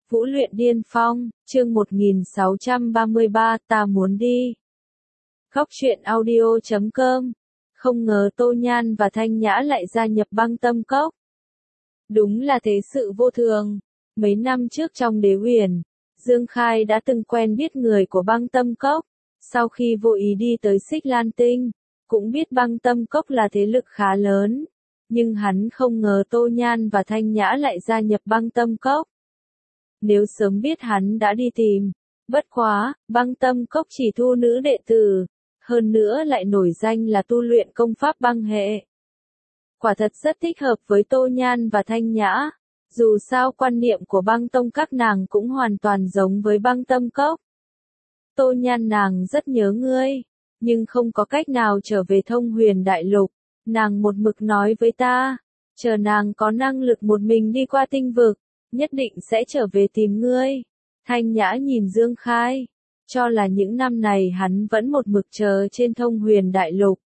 Vũ luyện điên phong, chương 1633, ta muốn đi. Góc truyện audio.com. Không ngờ Tô Nhan và Thanh Nhã lại gia nhập Băng Tâm Cốc. Đúng là thế sự vô thường. Mấy năm trước trong Đế Huyền, Dương Khai đã từng quen biết người của Băng Tâm Cốc. Sau khi vô ý đi tới Xích Lan Tinh, cũng biết Băng Tâm Cốc là thế lực khá lớn. Nhưng hắn không ngờ Tô Nhan và Thanh Nhã lại gia nhập Băng Tâm Cốc. Nếu sớm biết hắn đã đi tìm. Bất quá, Băng Tâm Cốc chỉ thu nữ đệ tử. Hơn nữa lại nổi danh là tu luyện công pháp băng hệ. Quả thật rất thích hợp với Tô Nhan và Thanh Nhã. Dù sao quan niệm của băng tông các nàng cũng hoàn toàn giống với Băng Tâm Cốc. Tô Nhan, nàng rất nhớ ngươi. Nhưng không có cách nào trở về Thông Huyền Đại Lục. Nàng một mực nói với ta. Chờ nàng có năng lực một mình đi qua tinh vực. Nhất định sẽ trở về tìm ngươi. Thanh Nhã nhìn Dương Khai. Cho là những năm này hắn vẫn một mực chờ trên Thông Huyền Đại Lục.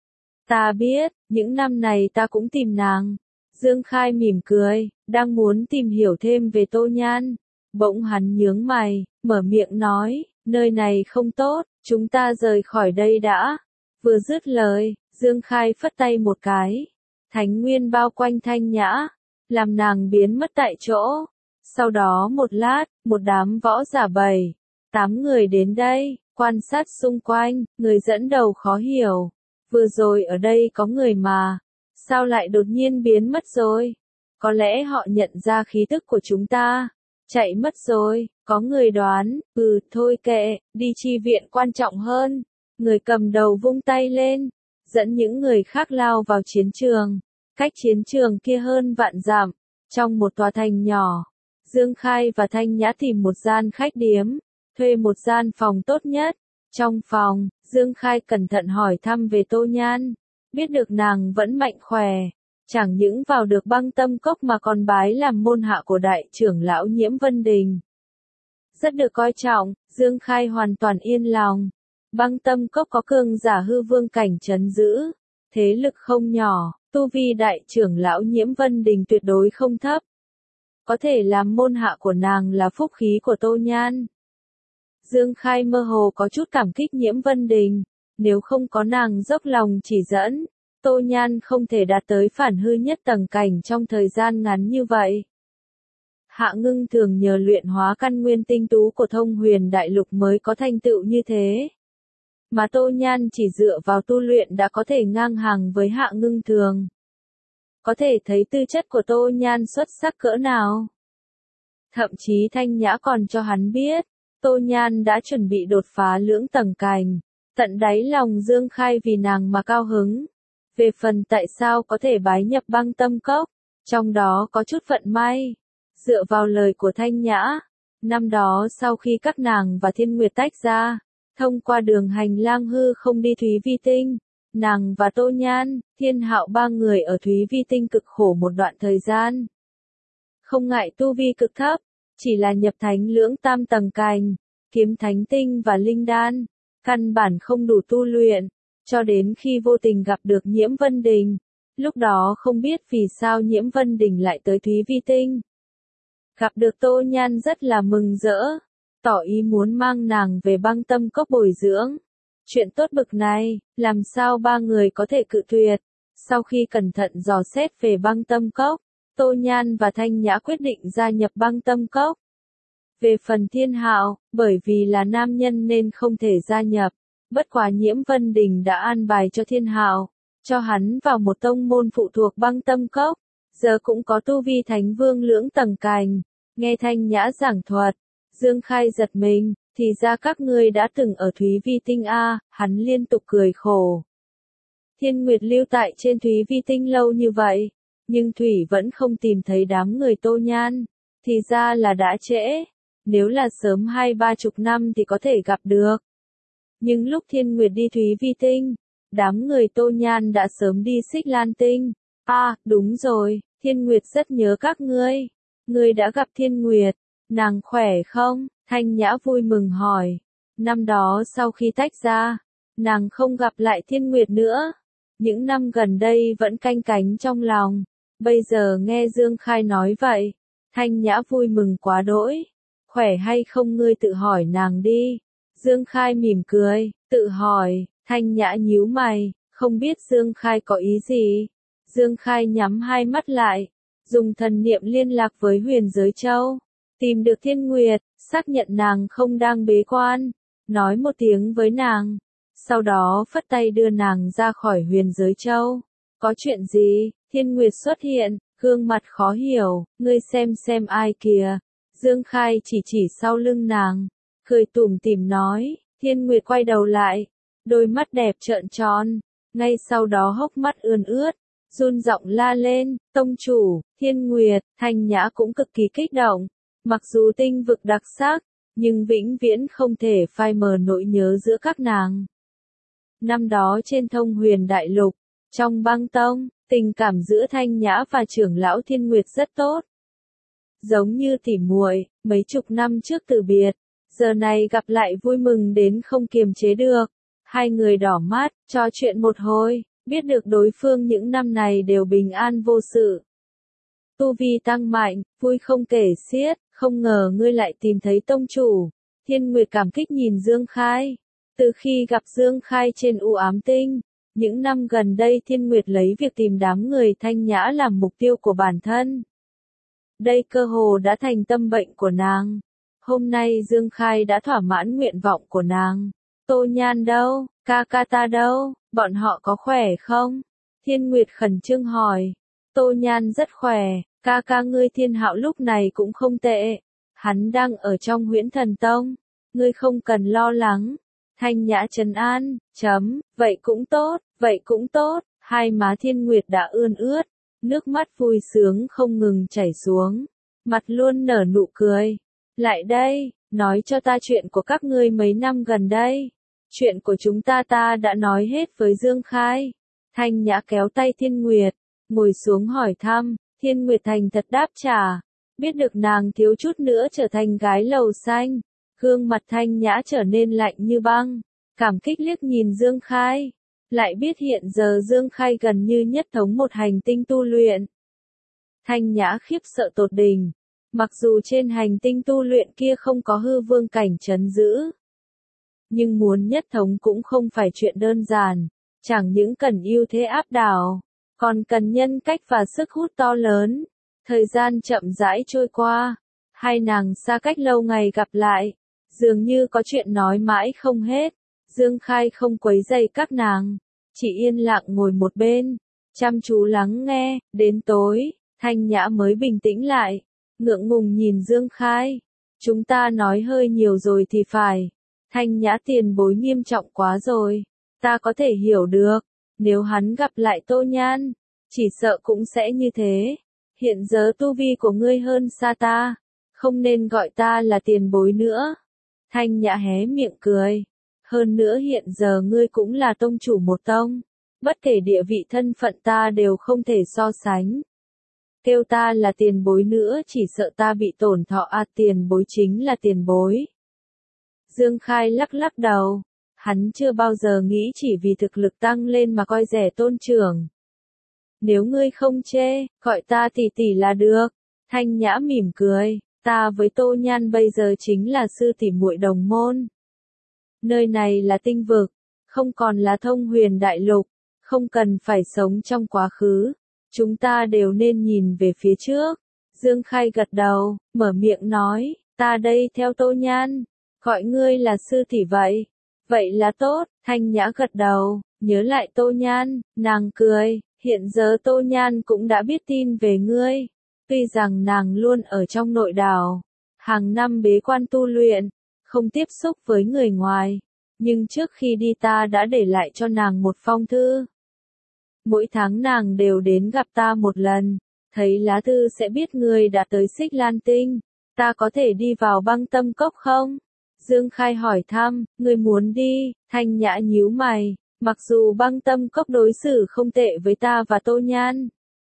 Ta biết, những năm này ta cũng tìm nàng. Dương Khai mỉm cười, đang muốn tìm hiểu thêm về Tô Nhan. Bỗng hắn nhướng mày, mở miệng nói, nơi này không tốt, chúng ta rời khỏi đây đã. Vừa dứt lời, Dương Khai phất tay một cái. Thánh nguyên bao quanh Thanh Nhã, làm nàng biến mất tại chỗ. Sau đó một lát, một đám võ giả 7-8 người đến đây, quan sát xung quanh, người dẫn đầu khó hiểu. Vừa rồi ở đây có người mà, sao lại đột nhiên biến mất rồi? Có lẽ họ nhận ra khí tức của chúng ta, chạy mất rồi, có người đoán, thôi kệ, đi chi viện quan trọng hơn. Người cầm đầu vung tay lên, dẫn những người khác lao vào chiến trường. Cách chiến trường kia hơn vạn dặm, trong một tòa thành nhỏ. Dương Khai và Thanh Nhã tìm một gian khách điếm, thuê một gian phòng tốt nhất. Trong phòng, Dương Khai cẩn thận hỏi thăm về Tô Nhan, biết được nàng vẫn mạnh khỏe, chẳng những vào được Băng Tâm Cốc mà còn bái làm môn hạ của đại trưởng lão Nhiễm Vân Đình. Rất được coi trọng, Dương Khai hoàn toàn yên lòng. Băng Tâm Cốc có cường giả hư vương cảnh trấn giữ, thế lực không nhỏ, tu vi đại trưởng lão Nhiễm Vân Đình tuyệt đối không thấp. Có thể làm môn hạ của nàng là phúc khí của Tô Nhan. Dương Khai mơ hồ có chút cảm kích Nhiễm Vân Đình, nếu không có nàng dốc lòng chỉ dẫn, Tô Nhan không thể đạt tới phản hư nhất tầng cảnh trong thời gian ngắn như vậy. Hạ Ngưng thường nhờ luyện hóa căn nguyên tinh tú của Thông Huyền Đại Lục mới có thành tựu như thế. Mà Tô Nhan chỉ dựa vào tu luyện đã có thể ngang hàng với Hạ Ngưng thường. Có thể thấy tư chất của Tô Nhan xuất sắc cỡ nào. Thậm chí Thanh Nhã còn cho hắn biết, Tô Nhan đã chuẩn bị đột phá lưỡng tầng cảnh. Tận đáy lòng Dương Khai vì nàng mà cao hứng. Về phần tại sao có thể bái nhập Băng Tâm Cốc, trong đó có chút vận may. Dựa vào lời của Thanh Nhã, năm đó sau khi các nàng và Thiên Nguyệt tách ra, thông qua đường hành lang hư không đi Thúy Vi Tinh, nàng và Tô Nhan, Thiên Hạo ba người ở Thúy Vi Tinh cực khổ một đoạn thời gian. Không ngại tu vi cực thấp, chỉ là nhập thánh lưỡng tam tầng cảnh, kiếm thánh tinh và linh đan, căn bản không đủ tu luyện, cho đến khi vô tình gặp được Nhiễm Vân Đình. Lúc đó không biết vì sao Nhiễm Vân Đình lại tới Thúy Vi Tinh. Gặp được Tô Nhan rất là mừng rỡ, tỏ ý muốn mang nàng về Băng Tâm Cốc bồi dưỡng. Chuyện tốt bực này, làm sao ba người có thể cự tuyệt? Sau khi cẩn thận dò xét về Băng Tâm Cốc, Tô Nhan và Thanh Nhã quyết định gia nhập Băng Tâm Cốc. Về phần Thiên Hạo, bởi vì là nam nhân nên không thể gia nhập. Bất quá Nhiễm Vân Đình đã an bài cho Thiên Hạo, cho hắn vào một tông môn phụ thuộc Băng Tâm Cốc. Giờ cũng có tu vi thánh vương lưỡng tầng cảnh. Nghe Thanh Nhã giảng thuật, Dương Khai giật mình, thì ra các ngươi đã từng ở Thúy Vi Tinh a, hắn liên tục cười khổ. Thiên Nguyệt lưu tại trên Thúy Vi Tinh lâu như vậy, nhưng Thủy vẫn không tìm thấy đám người Tô Nhan, thì ra là đã trễ, nếu là sớm 20-30 năm thì có thể gặp được. Nhưng lúc Thiên Nguyệt đi Thúy Vi Tinh, đám người Tô Nhan đã sớm đi Xích Lan Tinh. Đúng rồi, Thiên Nguyệt rất nhớ các ngươi. Ngươi đã gặp Thiên Nguyệt, nàng khỏe không? Thanh Nhã vui mừng hỏi. Năm đó sau khi tách ra, nàng không gặp lại Thiên Nguyệt nữa. Những năm gần đây vẫn canh cánh trong lòng. Bây giờ nghe Dương Khai nói vậy, Thanh Nhã vui mừng quá đỗi. Khỏe hay không ngươi tự hỏi nàng đi. Dương Khai mỉm cười, tự hỏi. Thanh Nhã nhíu mày, không biết Dương Khai có ý gì. Dương Khai nhắm hai mắt lại, dùng thần niệm liên lạc với Huyền Giới Châu, tìm được Thiên Nguyệt, xác nhận nàng không đang bế quan, nói một tiếng với nàng, sau đó phất tay đưa nàng ra khỏi Huyền Giới Châu. Có chuyện gì? Thiên Nguyệt xuất hiện, gương mặt khó hiểu, ngươi xem ai kìa. Dương Khai chỉ sau lưng nàng, cười tủm tỉm nói. Thiên Nguyệt quay đầu lại, đôi mắt đẹp trợn tròn, ngay sau đó hốc mắt ươn ướt, run giọng la lên, tông chủ. Thiên Nguyệt. Thanh Nhã cũng cực kỳ kích động, mặc dù tinh vực đặc sắc, nhưng vĩnh viễn không thể phai mờ nỗi nhớ giữa các nàng. Năm đó trên Thông Huyền Đại Lục, trong băng tông, tình cảm giữa Thanh Nhã và trưởng lão Thiên Nguyệt rất tốt. Giống như tỉ muội, mấy chục năm trước từ biệt, giờ này gặp lại vui mừng đến không kiềm chế được. Hai người đỏ mắt, trò chuyện một hồi, biết được đối phương những năm này đều bình an vô sự. Tu vi tăng mạnh, vui không kể xiết, không ngờ ngươi lại tìm thấy tông chủ. Thiên Nguyệt cảm kích nhìn Dương Khai. Từ khi gặp Dương Khai trên U Ám Tinh, những năm gần đây Thiên Nguyệt lấy việc tìm đám người Thanh Nhã làm mục tiêu của bản thân. Đây cơ hồ đã thành tâm bệnh của nàng. Hôm nay Dương Khai đã thỏa mãn nguyện vọng của nàng. Tô Nhan đâu? Ca ca ta đâu? Bọn họ có khỏe không? Thiên Nguyệt khẩn trương hỏi. Tô Nhan rất khỏe, ca ca ngươi Thiên Hạo lúc này cũng không tệ. Hắn đang ở trong Huyễn Thần Tông. Ngươi không cần lo lắng. Thanh Nhã trấn an, vậy cũng tốt, vậy cũng tốt. Hai má Thiên Nguyệt đã ươn ướt, nước mắt vui sướng không ngừng chảy xuống, mặt luôn nở nụ cười. Lại đây, nói cho ta chuyện của các ngươi mấy năm gần đây. Chuyện của chúng ta đã nói hết với Dương Khai. Thanh Nhã kéo tay Thiên Nguyệt, ngồi xuống hỏi thăm. Thiên Nguyệt thành thật đáp trả, biết được nàng thiếu chút nữa trở thành gái lầu xanh. Gương mặt Thanh Nhã trở nên lạnh như băng, cảm kích liếc nhìn Dương Khai. Lại biết hiện giờ Dương Khai gần như nhất thống một hành tinh tu luyện. Thanh Nhã khiếp sợ tột đỉnh, mặc dù trên hành tinh tu luyện kia không có hư vương cảnh trấn giữ. Nhưng muốn nhất thống cũng không phải chuyện đơn giản, chẳng những cần ưu thế áp đảo, còn cần nhân cách và sức hút to lớn. Thời gian chậm rãi trôi qua, hai nàng xa cách lâu ngày gặp lại, dường như có chuyện nói mãi không hết. Dương Khai không quấy rầy các nàng, chỉ yên lặng ngồi một bên, chăm chú lắng nghe. Đến tối, Thanh Nhã mới bình tĩnh lại, ngượng ngùng nhìn Dương Khai. Chúng ta nói hơi nhiều rồi thì phải. Thanh Nhã tiền bối nghiêm trọng quá rồi. Ta có thể hiểu được, nếu hắn gặp lại Tô Nhan, chỉ sợ cũng sẽ như thế. Hiện giờ tu vi của ngươi hơn xa ta, không nên gọi ta là tiền bối nữa. Thanh Nhã hé miệng cười. Hơn nữa hiện giờ ngươi cũng là tông chủ một tông, bất kể địa vị thân phận ta đều không thể so sánh. Kêu ta là tiền bối nữa chỉ sợ ta bị tổn thọ. Tiền bối chính là tiền bối. Dương Khai lắc lắc đầu, hắn chưa bao giờ nghĩ chỉ vì thực lực tăng lên mà coi rẻ tôn trưởng. Nếu ngươi không chê, gọi ta tỷ tỷ là được. Thanh Nhã mỉm cười, ta với Tô Nhan bây giờ chính là sư tỷ muội đồng môn. Nơi này là tinh vực, không còn là Thông Huyền Đại Lục, không cần phải sống trong quá khứ. Chúng ta đều nên nhìn về phía trước. Dương Khai gật đầu, mở miệng nói, ta đây theo Tô Nhan, gọi ngươi là sư tỷ vậy. Vậy là tốt. Thanh Nhã gật đầu, nhớ lại Tô Nhan, nàng cười, hiện giờ Tô Nhan cũng đã biết tin về ngươi. Tuy rằng nàng luôn ở trong nội đảo, hàng năm bế quan tu luyện, không tiếp xúc với người ngoài, nhưng trước khi đi ta đã để lại cho nàng một phong thư. Mỗi tháng nàng đều đến gặp ta một lần, thấy lá thư sẽ biết ngươi đã tới Xích Lan Tinh. Ta có thể đi vào Băng Tâm Cốc không? Dương Khai hỏi thăm. Ngươi muốn đi? Thanh Nhã nhíu mày, mặc dù Băng Tâm Cốc đối xử không tệ với ta và Tô Nhan,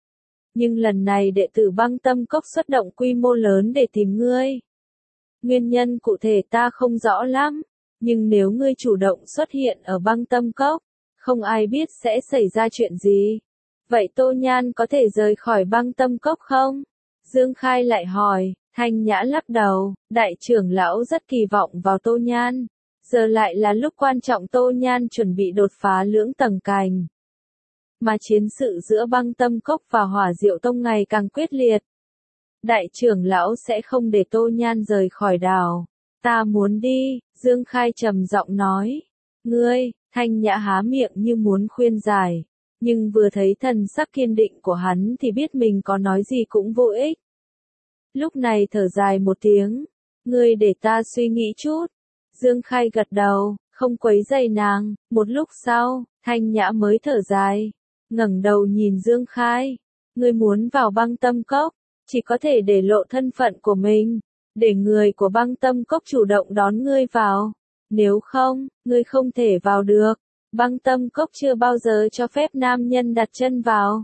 nhưng lần này đệ tử Băng Tâm Cốc xuất động quy mô lớn để tìm ngươi. Nguyên nhân cụ thể ta không rõ lắm, nhưng nếu ngươi chủ động xuất hiện ở Băng Tâm Cốc, không ai biết sẽ xảy ra chuyện gì. Vậy Tô Nhan có thể rời khỏi Băng Tâm Cốc không? Dương Khai lại hỏi, Thanh Nhã lắc đầu, đại trưởng lão rất kỳ vọng vào Tô Nhan. Giờ lại là lúc quan trọng Tô Nhan chuẩn bị đột phá lưỡng tầng cành. Mà chiến sự giữa Băng Tâm Cốc và Hỏa Diệu Tông ngày càng quyết liệt. Đại trưởng lão sẽ không để Tô Nhan rời khỏi đảo. Ta muốn đi, Dương Khai trầm giọng nói. Ngươi, Thanh Nhã há miệng như muốn khuyên giải. Nhưng vừa thấy thần sắc kiên định của hắn thì biết mình có nói gì cũng vô ích. Lúc này thở dài một tiếng. Ngươi để ta suy nghĩ chút. Dương Khai gật đầu, không quấy rầy nàng. Một lúc sau, Thanh Nhã mới thở dài. Ngẩng đầu nhìn Dương Khai. Ngươi muốn vào Băng Tâm Cốc, chỉ có thể để lộ thân phận của mình. Để người của Băng Tâm Cốc chủ động đón ngươi vào. Nếu không, ngươi không thể vào được. Băng Tâm Cốc chưa bao giờ cho phép nam nhân đặt chân vào.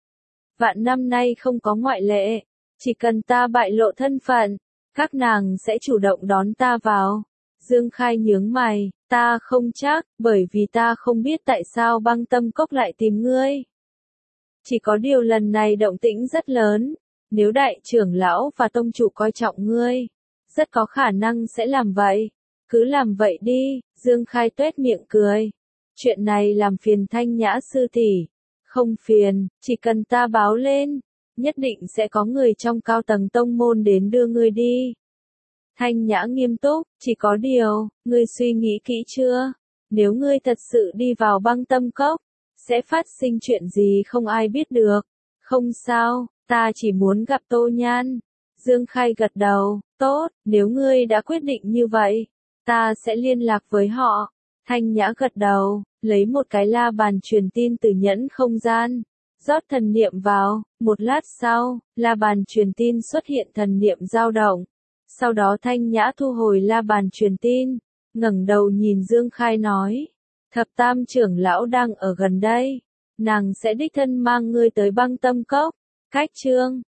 Vạn năm nay không có ngoại lệ. Chỉ cần ta bại lộ thân phận, các nàng sẽ chủ động đón ta vào. Dương Khai nhướng mày, ta không chắc, bởi vì ta không biết tại sao Băng Tâm Cốc lại tìm ngươi. Chỉ có điều lần này động tĩnh rất lớn. Nếu đại trưởng lão và tông chủ coi trọng ngươi, rất có khả năng sẽ làm vậy. Cứ làm vậy đi, Dương Khai tuét miệng cười. Chuyện này làm phiền Thanh Nhã sư tỷ. Không phiền, chỉ cần ta báo lên, nhất định sẽ có người trong cao tầng tông môn đến đưa ngươi đi. Thanh Nhã nghiêm túc, chỉ có điều, ngươi suy nghĩ kỹ chưa? Nếu ngươi thật sự đi vào Băng Tâm Cốc, sẽ phát sinh chuyện gì không ai biết được. Không sao, ta chỉ muốn gặp Tô Nhan. Dương Khai gật đầu, tốt, nếu ngươi đã quyết định như vậy, ta sẽ liên lạc với họ. Thanh Nhã gật đầu, lấy một cái la bàn truyền tin từ nhẫn không gian, rót thần niệm vào. Một lát sau, la bàn truyền tin xuất hiện thần niệm dao động. Sau đó Thanh Nhã thu hồi la bàn truyền tin, ngẩng đầu nhìn Dương Khai nói, Thập Tam trưởng lão đang ở gần đây, nàng sẽ đích thân mang ngươi tới Băng Tâm Cốc. Cách chương